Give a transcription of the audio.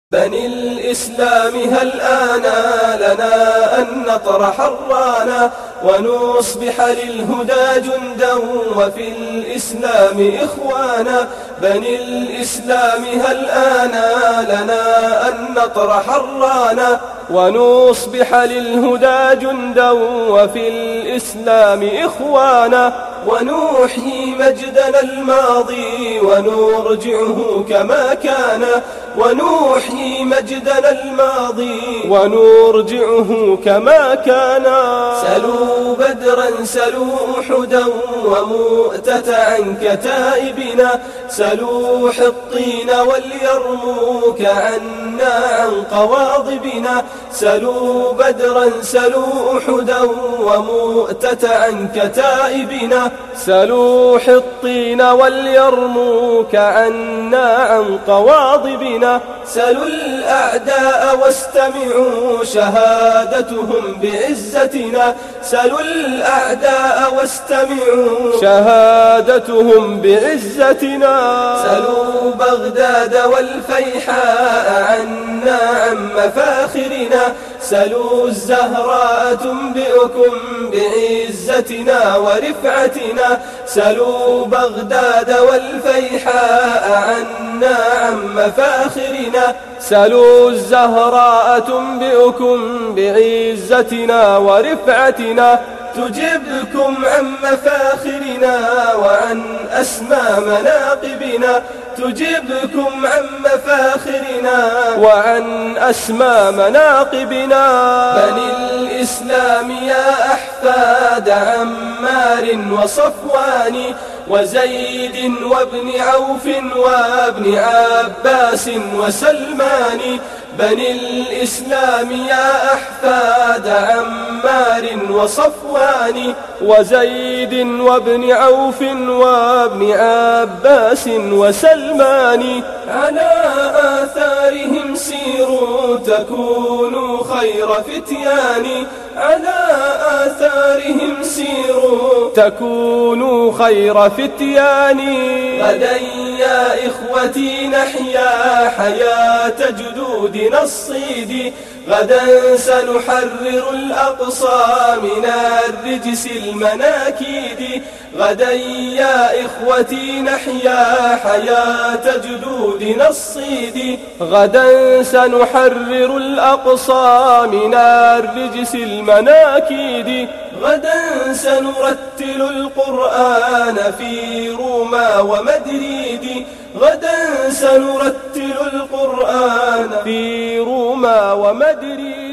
بني الإسلام هل آن لنا أن نطرح الرانا ونصبح للهدى جندا وفي الإسلام إخوانا. بني الإسلام هل آن لنا أن نطرح الرانا ونصبح للهدى جندا وفي الإسلام إخوانا. ونحيي مجدنا الماضي ونرجعه كما كان. ونحيي مجدنا الماضي ونرجعه كما كان. سلوا بدرا سلوا أحدا ومؤتة عن كتائبنا. سلوا حطين وليرموك عنا عن قواضبنا. سلوا بدرا سلوا أحدا ومؤتة عن كتائبنا. سلوا حطين وليرموك عنا عن قواضبنا. سلوا الأعداء واستمعوا شهادتهم بعزتنا. سلوا الأعداء واستمعوا شهادتهم بعزتنا. سلوا بغداد والفيحاء عنا عن مفاخرنا. سلوا الزهراء تنبئكم بعزتنا ورفعتنا. سلوا بغداد والفيحاء عنا عن مفاخرنا. سلوا الزهراء تنبئكم بعزتنا ورفعتنا. تجبكم عن مفاخرنا وعن أسمى مناقبنا. تجبكم عن مفاخرنا وعن أسمى مناقبنا. بني الإسلام يا أحفاد عمار وصفوان وزيد وابن عوف وابن عباس وسلمان. بني الإسلام يا أحفاد عمار وصفوان وزيد وابن عوف وابن عباس وسلمان. على آثارهم سيروا تكونوا خير فتيان. على آثارهم سيروا تكونوا خير فتيان. غدا يا إخوتي نحيا حياة جدودنا الصيد. غدا سنحرر الأقصى من الرجس المناكيد. غدا يا إخوتي نحيا حياة جدودنا الصيد. غدا سنحرر الأقصى من الرجس المناكيد. غدا سنرتل القرآن في روما ومدريد. غدا سنرتل القرآن في روما ومدريد.